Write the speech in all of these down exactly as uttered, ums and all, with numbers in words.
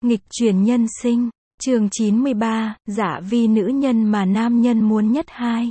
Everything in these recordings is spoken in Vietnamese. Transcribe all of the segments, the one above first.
Nghịch chuyển nhân sinh, chương chín mươi ba, Dạ Vi nữ nhân mà nam nhân muốn nhất hai.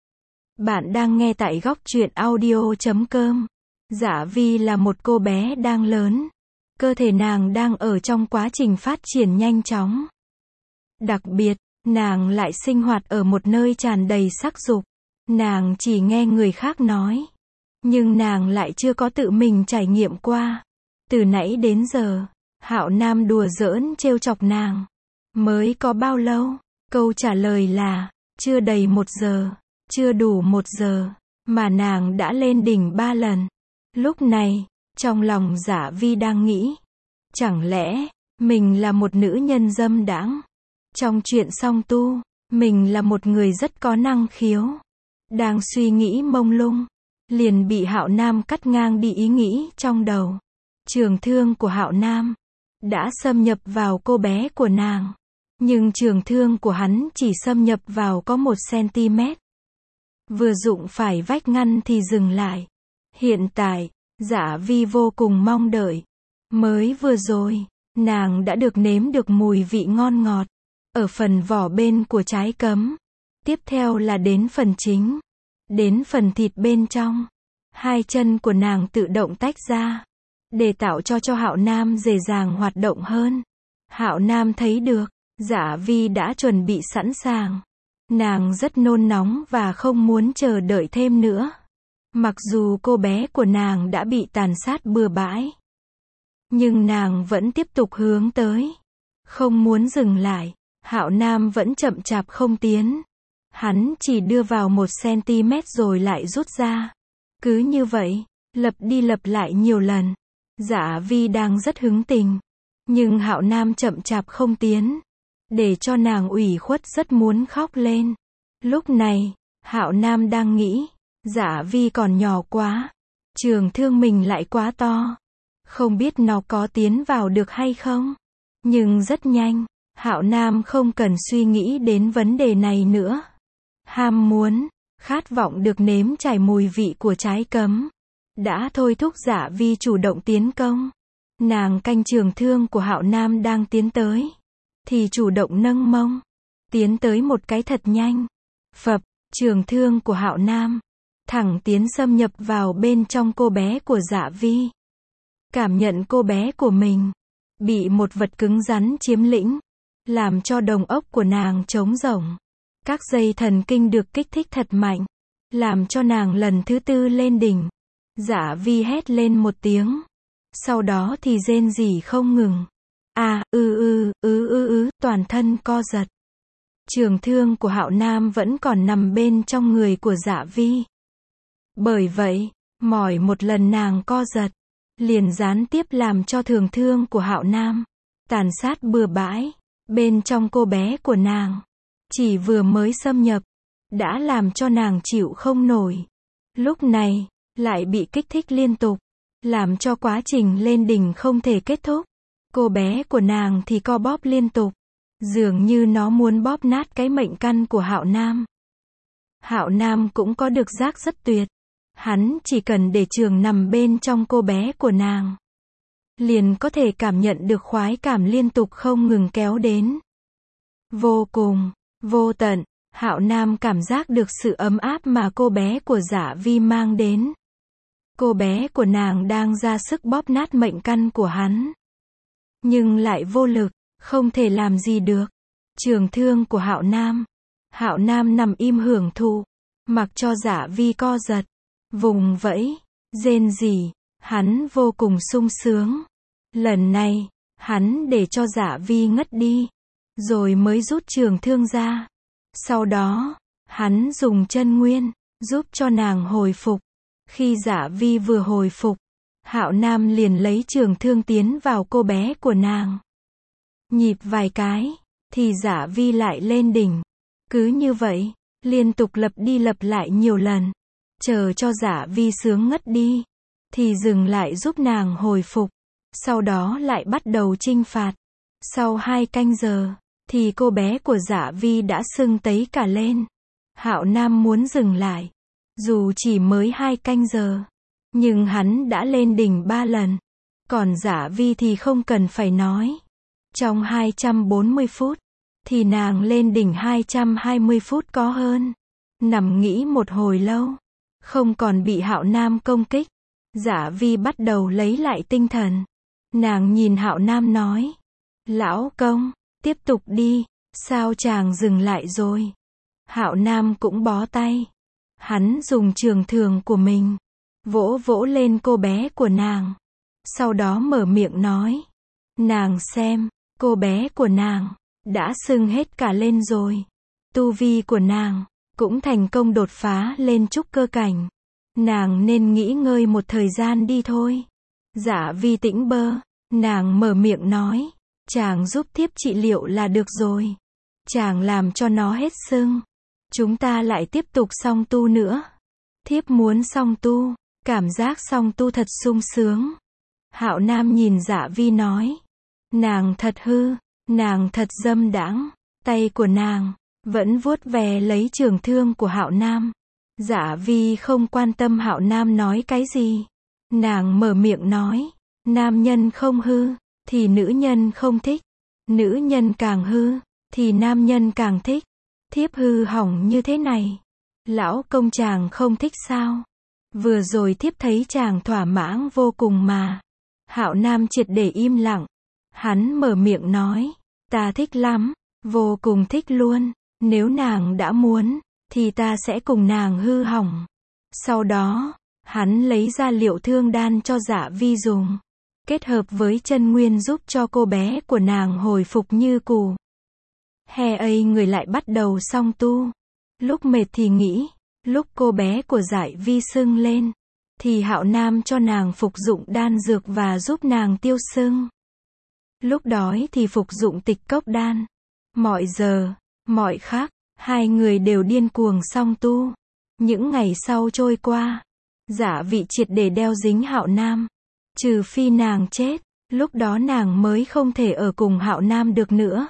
Bạn đang nghe tại góc truyện audio chấm com. Dạ Vi là một cô bé đang lớn. Cơ thể nàng đang ở trong quá trình phát triển nhanh chóng. Đặc biệt, nàng lại sinh hoạt ở một nơi tràn đầy sắc dục. Nàng chỉ nghe người khác nói. Nhưng nàng lại chưa có tự mình trải nghiệm qua. Từ nãy đến giờ, Hạo Nam đùa giỡn trêu chọc nàng. Mới có bao lâu? Câu trả lời là, chưa đầy một giờ, chưa đủ một giờ, mà nàng đã lên đỉnh ba lần. Lúc này, trong lòng Dạ Vi đang nghĩ, chẳng lẽ, mình là một nữ nhân dâm đãng? Trong chuyện song tu, mình là một người rất có năng khiếu. Đang suy nghĩ mông lung, liền bị Hạo Nam cắt ngang đi ý nghĩ trong đầu. Trường thương của Hạo Nam đã xâm nhập vào cô bé của nàng. Nhưng trường thương của hắn chỉ xâm nhập vào có một xăng-ti-mét. Vừa dụng phải vách ngăn thì dừng lại. Hiện tại, Dạ Vi vô cùng mong đợi. Mới vừa rồi, nàng đã được nếm được mùi vị ngon ngọt ở phần vỏ bên của trái cấm. Tiếp theo là đến phần chính, đến phần thịt bên trong. Hai chân của nàng tự động tách ra, để tạo cho cho Hạo Nam dễ dàng hoạt động hơn. Hạo Nam thấy được, Dạ Vi đã chuẩn bị sẵn sàng. Nàng rất nôn nóng và không muốn chờ đợi thêm nữa. Mặc dù cô bé của nàng đã bị tàn sát bừa bãi, nhưng nàng vẫn tiếp tục hướng tới. Không muốn dừng lại, Hạo Nam vẫn chậm chạp không tiến. Hắn chỉ đưa vào một xăng-ti-mét rồi lại rút ra. Cứ như vậy, lặp đi lặp lại nhiều lần. Dạ Vi đang rất hứng tình, nhưng Hạo Nam chậm chạp không tiến, để cho nàng ủy khuất rất muốn khóc lên. Lúc này, Hạo Nam đang nghĩ, Dạ Vi còn nhỏ quá, trường thương mình lại quá to, không biết nó có tiến vào được hay không. Nhưng rất nhanh, Hạo Nam không cần suy nghĩ đến vấn đề này nữa. Ham muốn, khát vọng được nếm trải mùi vị của trái cấm đã thôi thúc Dạ Vi chủ động tiến công. Nàng canh trường thương của Hạo Nam đang tiến tới, thì chủ động nâng mông, tiến tới một cái thật nhanh. Phập, trường thương của Hạo Nam thẳng tiến xâm nhập vào bên trong cô bé của Dạ Vi. Cảm nhận cô bé của mình bị một vật cứng rắn chiếm lĩnh, làm cho đồng óc của nàng trống rỗng. Các dây thần kinh được kích thích thật mạnh, làm cho nàng lần thứ tư lên đỉnh. Dạ Vi hét lên một tiếng, sau đó thì rên rỉ không ngừng. À, ư ư, ư ư ư, toàn thân co giật. Trường thương của Hạo Nam vẫn còn nằm bên trong người của Dạ Vi. Bởi vậy, mỗi một lần nàng co giật, liền gián tiếp làm cho trường thương của Hạo Nam tàn sát bừa bãi bên trong cô bé của nàng. Chỉ vừa mới xâm nhập, đã làm cho nàng chịu không nổi. Lúc này, lại bị kích thích liên tục, làm cho quá trình lên đỉnh không thể kết thúc. Cô bé của nàng thì co bóp liên tục, dường như nó muốn bóp nát cái mệnh căn của Hạo Nam. Hạo Nam cũng có được giác rất tuyệt. Hắn chỉ cần để trường nằm bên trong cô bé của nàng, liền có thể cảm nhận được khoái cảm liên tục không ngừng kéo đến. Vô cùng, vô tận, Hạo Nam cảm giác được sự ấm áp mà cô bé của Dạ Vi mang đến. Cô bé của nàng đang ra sức bóp nát mệnh căn của hắn, nhưng lại vô lực, không thể làm gì được. Trường thương của Hạo Nam. Hạo Nam nằm im hưởng thụ, mặc cho Dạ Vi co giật, vùng vẫy, rên rỉ, hắn vô cùng sung sướng. Lần này, hắn để cho Dạ Vi ngất đi, rồi mới rút trường thương ra. Sau đó, hắn dùng chân nguyên, giúp cho nàng hồi phục. Khi Dạ Vi vừa hồi phục, Hạo Nam liền lấy trường thương tiến vào cô bé của nàng. Nhịp vài cái, thì Dạ Vi lại lên đỉnh. Cứ như vậy, liên tục lặp đi lặp lại nhiều lần. Chờ cho Dạ Vi sướng ngất đi, thì dừng lại giúp nàng hồi phục. Sau đó lại bắt đầu chinh phạt. Sau hai canh giờ, thì cô bé của Dạ Vi đã sưng tấy cả lên. Hạo Nam muốn dừng lại. Dù chỉ mới hai canh giờ, nhưng hắn đã lên đỉnh ba lần. Còn Dạ Vi thì không cần phải nói. trong hai trăm bốn mươi phút, thì nàng lên đỉnh hai trăm hai mươi phút có hơn. Nằm nghĩ một hồi lâu, không còn bị Hạo Nam công kích, Dã Vi bắt đầu lấy lại tinh thần. Nàng nhìn Hạo Nam nói, lão công, tiếp tục đi, sao chàng dừng lại rồi? Hạo Nam cũng bó tay. Hắn dùng trường thường của mình, vỗ vỗ lên cô bé của nàng. Sau đó mở miệng nói, nàng xem, cô bé của nàng, đã sưng hết cả lên rồi. Tu vi của nàng, cũng thành công đột phá lên trúc cơ cảnh. Nàng nên nghỉ ngơi một thời gian đi thôi. Dã Vi tĩnh bơ, nàng mở miệng nói, chàng giúp thiếp trị liệu là được rồi. Chàng làm cho nó hết sưng. Chúng ta lại tiếp tục song tu nữa. Thiếp muốn song tu, cảm giác song tu thật sung sướng. Hạo Nam nhìn Dã Vi nói, nàng thật hư, nàng thật dâm đãng. Tay của nàng vẫn vuốt ve lấy trường thương của Hạo Nam. Dã Vi không quan tâm Hạo Nam nói cái gì. Nàng mở miệng nói, nam nhân không hư, thì nữ nhân không thích. Nữ nhân càng hư, thì nam nhân càng thích. Thiếp hư hỏng như thế này, lão công chàng không thích sao? Vừa rồi thiếp thấy chàng thỏa mãn vô cùng mà. Hạo Nam triệt để im lặng. Hắn mở miệng nói, ta thích lắm, vô cùng thích luôn. Nếu nàng đã muốn, thì ta sẽ cùng nàng hư hỏng. Sau đó, hắn lấy ra liệu thương đan cho Dã Vi dùng, kết hợp với chân nguyên giúp cho cô bé của nàng hồi phục như cũ. Hè ấy người lại bắt đầu song tu. Lúc mệt thì nghỉ, lúc cô bé của Dã Vi sưng lên, thì Hạo Nam cho nàng phục dụng đan dược và giúp nàng tiêu sưng. Lúc đói thì phục dụng tịch cốc đan. Mọi giờ, mọi khắc, hai người đều điên cuồng song tu. Những ngày sau trôi qua, Dã Vi triệt để đeo dính Hạo Nam. Trừ phi nàng chết, lúc đó nàng mới không thể ở cùng Hạo Nam được nữa.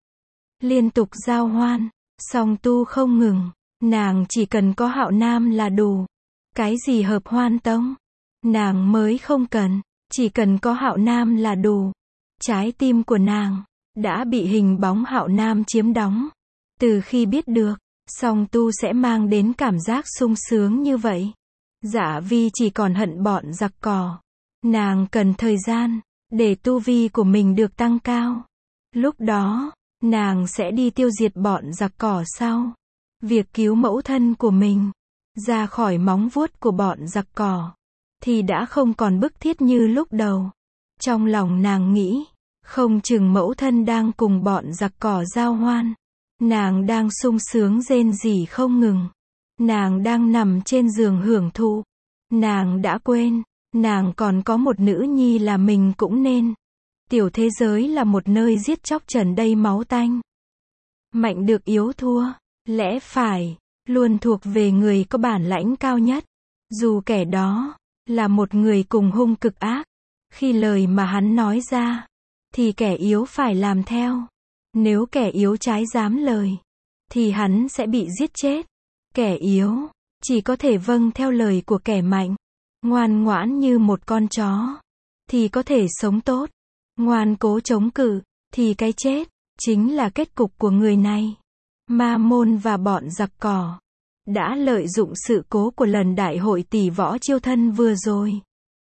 Liên tục giao hoan, song tu không ngừng, nàng chỉ cần có Hạo Nam là đủ. Cái gì hợp hoan tông, nàng mới không cần, chỉ cần có Hạo Nam là đủ. Trái tim của nàng đã bị hình bóng Hạo Nam chiếm đóng. Từ khi biết được, song tu sẽ mang đến cảm giác sung sướng như vậy, Dã Vi chỉ còn hận bọn giặc cỏ. Nàng cần thời gian, để tu vi của mình được tăng cao. Lúc đó, nàng sẽ đi tiêu diệt bọn giặc cỏ sau. Việc cứu mẫu thân của mình, ra khỏi móng vuốt của bọn giặc cỏ, thì đã không còn bức thiết như lúc đầu. Trong lòng nàng nghĩ, không chừng mẫu thân đang cùng bọn giặc cỏ giao hoan. Nàng đang sung sướng rên rỉ không ngừng. Nàng đang nằm trên giường hưởng thụ. Nàng đã quên, nàng còn có một nữ nhi là mình cũng nên. Tiểu thế giới là một nơi giết chóc trần đầy máu tanh. Mạnh được yếu thua, lẽ phải, luôn thuộc về người có bản lãnh cao nhất. Dù kẻ đó là một người cùng hung cực ác, khi lời mà hắn nói ra, thì kẻ yếu phải làm theo. Nếu kẻ yếu trái dám lời, thì hắn sẽ bị giết chết. Kẻ yếu chỉ có thể vâng theo lời của kẻ mạnh. Ngoan ngoãn như một con chó, thì có thể sống tốt. Ngoan cố chống cự, thì cái chết chính là kết cục của người này. Ma môn và bọn giặc cỏ đã lợi dụng sự cố của lần đại hội tỷ võ chiêu thân vừa rồi,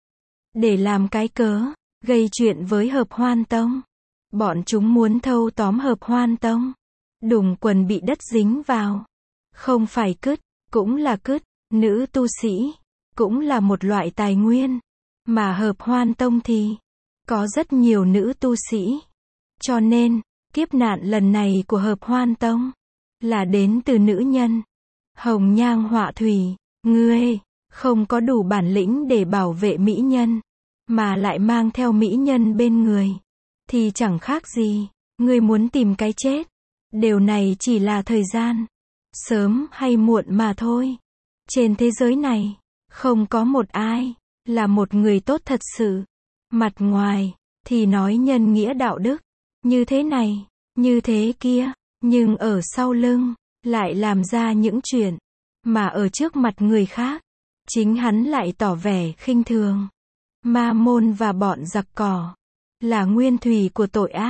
để làm cái cớ gây chuyện với Hợp Hoan Tông. Bọn chúng muốn thâu tóm Hợp Hoan Tông. Đùng quần bị đất dính vào, không phải cứt, cũng là cứt. Nữ tu sĩ cũng là một loại tài nguyên, mà Hợp Hoan Tông thì có rất nhiều nữ tu sĩ. Cho nên, kiếp nạn lần này của Hợp Hoan Tông là đến từ nữ nhân. Hồng Nhang Họa Thủy, ngươi không có đủ bản lĩnh để bảo vệ mỹ nhân, mà lại mang theo mỹ nhân bên người, thì chẳng khác gì ngươi muốn tìm cái chết. Điều này chỉ là thời gian, sớm hay muộn mà thôi. Trên thế giới này, không có một ai là một người tốt thật sự. Mặt ngoài thì nói nhân nghĩa đạo đức, như thế này, như thế kia, nhưng ở sau lưng lại làm ra những chuyện mà ở trước mặt người khác, chính hắn lại tỏ vẻ khinh thường. Ma môn và bọn giặc cỏ là nguyên thủy của tội ác.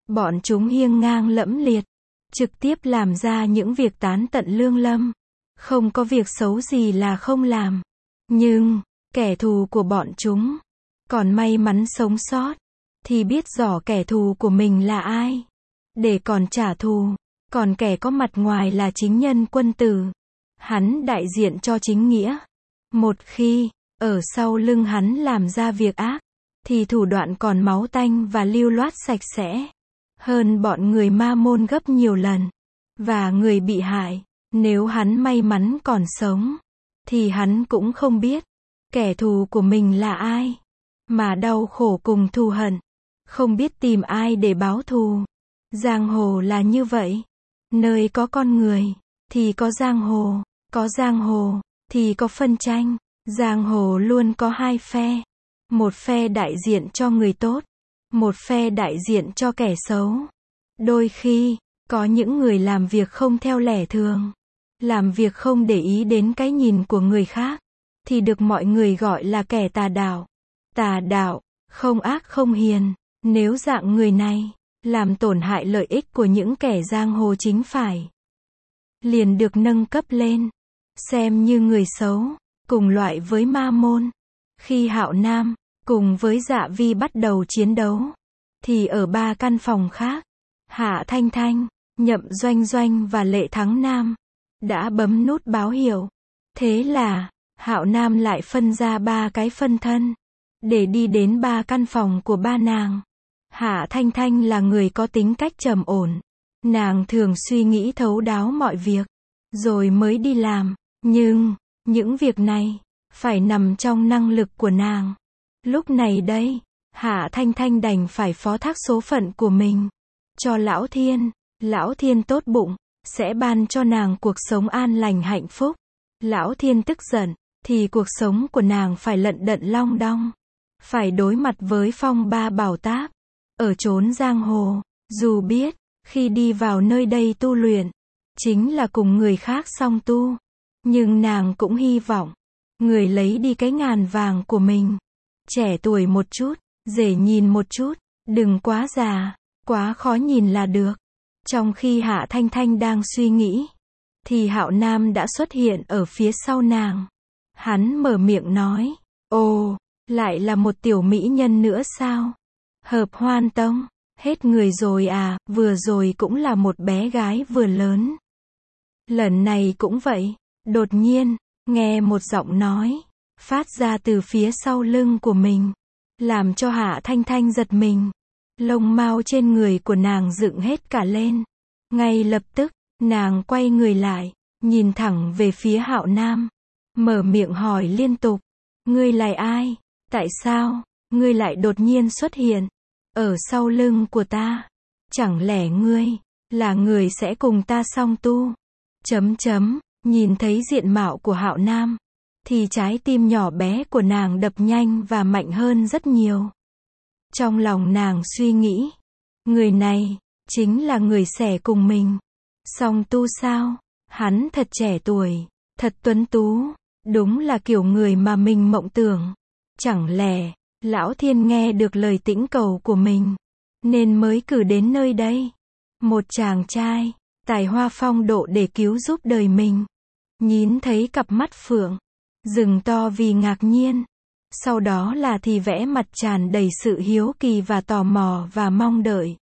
Bọn chúng hiêng ngang lẫm liệt, trực tiếp làm ra những việc tán tận lương lâm. Không có việc xấu gì là không làm. Nhưng, kẻ thù của bọn chúng, còn may mắn sống sót, thì biết rõ kẻ thù của mình là ai, để còn trả thù. Còn kẻ có mặt ngoài là chính nhân quân tử, hắn đại diện cho chính nghĩa. Một khi, ở sau lưng hắn làm ra việc ác, thì thủ đoạn còn máu tanh và lưu loát sạch sẽ hơn bọn người ma môn gấp nhiều lần. Và người bị hại, nếu hắn may mắn còn sống, thì hắn cũng không biết kẻ thù của mình là ai, mà đau khổ cùng thù hận, không biết tìm ai để báo thù. Giang hồ là như vậy. Nơi có con người, thì có giang hồ. Có giang hồ, thì có phân tranh. Giang hồ luôn có hai phe. Một phe đại diện cho người tốt, một phe đại diện cho kẻ xấu. Đôi khi, có những người làm việc không theo lẽ thường, làm việc không để ý đến cái nhìn của người khác, thì được mọi người gọi là kẻ tà đạo. Tà đạo, không ác không hiền. Nếu dạng người này làm tổn hại lợi ích của những kẻ giang hồ chính phải, liền được nâng cấp lên, xem như người xấu, cùng loại với ma môn. Khi Hạo Nam cùng với Dạ Vi bắt đầu chiến đấu, thì ở ba căn phòng khác, Hạ Thanh Thanh, Nhậm Doanh Doanh và Lệ Thắng Nam đã bấm nút báo hiệu. Thế là, Hạo Nam lại phân ra ba cái phân thân, để đi đến ba căn phòng của ba nàng. Hạ Thanh Thanh là người có tính cách trầm ổn. Nàng thường suy nghĩ thấu đáo mọi việc, rồi mới đi làm. Nhưng, những việc này, phải nằm trong năng lực của nàng. Lúc này đây, Hạ Thanh Thanh đành phải phó thác số phận của mình cho Lão Thiên. Lão Thiên tốt bụng, sẽ ban cho nàng cuộc sống an lành hạnh phúc. Lão Thiên tức giận, thì cuộc sống của nàng phải lận đận long đong, phải đối mặt với phong ba bảo táp. Ở chốn giang hồ, dù biết, khi đi vào nơi đây tu luyện, chính là cùng người khác song tu, nhưng nàng cũng hy vọng, người lấy đi cái ngàn vàng của mình. Trẻ tuổi một chút, dễ nhìn một chút, đừng quá già, quá khó nhìn là được. Trong khi Hạ Thanh Thanh đang suy nghĩ, thì Hạo Nam đã xuất hiện ở phía sau nàng. Hắn mở miệng nói, ồ, lại là một tiểu mỹ nhân nữa sao? Hợp Hoan Tông, hết người rồi à, vừa rồi cũng là một bé gái vừa lớn. Lần này cũng vậy. Đột nhiên, nghe một giọng nói, phát ra từ phía sau lưng của mình, làm cho Hạ Thanh Thanh giật mình. Lông mao trên người của nàng dựng hết cả lên. Ngay lập tức, nàng quay người lại, nhìn thẳng về phía Hạo Nam, mở miệng hỏi liên tục, ngươi là ai? Tại sao, ngươi lại đột nhiên xuất hiện ở sau lưng của ta? Chẳng lẽ ngươi là người sẽ cùng ta song tu? Chấm chấm, nhìn thấy diện mạo của Hạo Nam, thì trái tim nhỏ bé của nàng đập nhanh và mạnh hơn rất nhiều. Trong lòng nàng suy nghĩ, người này chính là người sẽ cùng mình song tu sao? Hắn thật trẻ tuổi, thật tuấn tú, đúng là kiểu người mà mình mộng tưởng. Chẳng lẽ Lão Thiên nghe được lời tĩnh cầu của mình, nên mới cử đến nơi đây một chàng trai tài hoa phong độ để cứu giúp đời mình? Nhìn thấy cặp mắt phượng rừng to vì ngạc nhiên, sau đó là thì vẽ mặt tràn đầy sự hiếu kỳ và tò mò và mong đợi.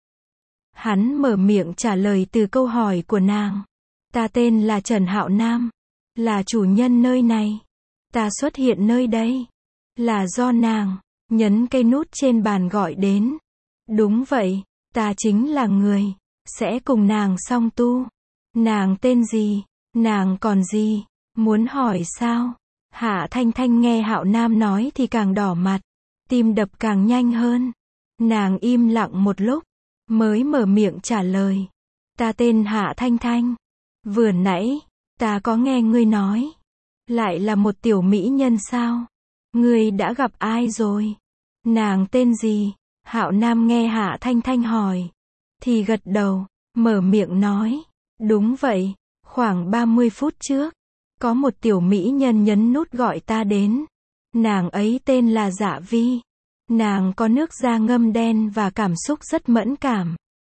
Hắn mở miệng trả lời từ câu hỏi của nàng. Ta tên là Trần Hạo Nam, là chủ nhân nơi này. Ta xuất hiện nơi đây là do nàng nhấn cây nút trên bàn gọi đến. Đúng vậy, ta chính là người sẽ cùng nàng song tu. Nàng tên gì? Nàng còn gì muốn hỏi sao? Hạ Thanh Thanh nghe Hạo Nam nói thì càng đỏ mặt, tim đập càng nhanh hơn. Nàng im lặng một lúc, mới mở miệng trả lời. Ta tên Hạ Thanh Thanh. Vừa nãy, ta có nghe ngươi nói, lại là một tiểu mỹ nhân sao? Ngươi đã gặp ai rồi? Nàng tên gì? Hạo Nam nghe Hạ Thanh Thanh hỏi, thì gật đầu, mở miệng nói. Đúng vậy, khoảng ba mươi phút trước, có một tiểu mỹ nhân nhấn nút gọi ta đến. Nàng ấy tên là Dạ Vi. Nàng có nước da ngâm đen và cảm xúc rất mẫn cảm.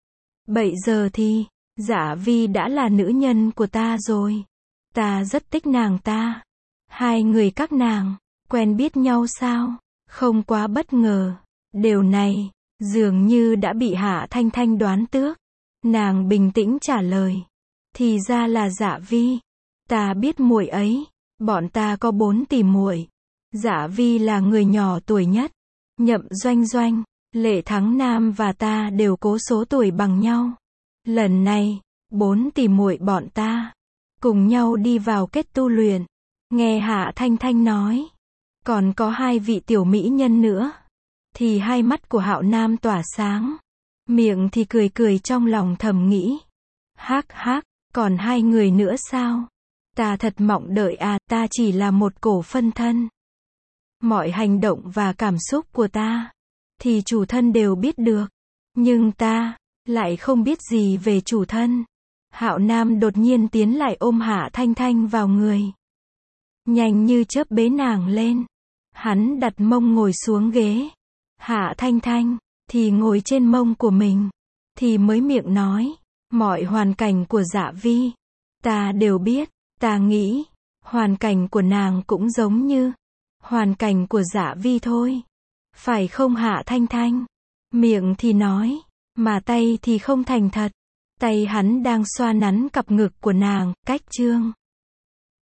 Bây giờ thì, Dã Vi đã là nữ nhân của ta rồi. Ta rất thích nàng ta. Hai người các nàng, quen biết nhau sao? Không quá bất ngờ. Điều này, dường như đã bị Hạ Thanh Thanh đoán trước. Nàng bình tĩnh trả lời. Thì ra là Dã Vi. Ta biết muội ấy. Bọn ta có bốn tỷ muội. Dã Vi là người nhỏ tuổi nhất. Nhậm Doanh Doanh, Lệ Thắng Nam và ta đều cố số tuổi bằng nhau. Lần này, bốn tỷ muội bọn ta cùng nhau đi vào kết tu luyện. Nghe Hạ Thanh Thanh nói, còn có hai vị tiểu mỹ nhân nữa, thì hai mắt của Hạo Nam tỏa sáng, miệng thì cười cười trong lòng thầm nghĩ. Hắc hắc, còn hai người nữa sao? Ta thật mong đợi à, ta chỉ là một cổ phân thân. Mọi hành động và cảm xúc của ta, thì chủ thân đều biết được. Nhưng ta, lại không biết gì về chủ thân. Hạo Nam đột nhiên tiến lại ôm Hạ Thanh Thanh vào người. Nhanh như chớp bế nàng lên. Hắn đặt mông ngồi xuống ghế. Hạ Thanh Thanh, thì ngồi trên mông của mình. Thì mới miệng nói, mọi hoàn cảnh của Dã Vi, ta đều biết. Ta nghĩ, hoàn cảnh của nàng cũng giống như hoàn cảnh của Dã Vi thôi. Phải không Hạ Thanh Thanh? Miệng thì nói, mà tay thì không thành thật. Tay hắn đang xoa nắn cặp ngực của nàng, cách chương.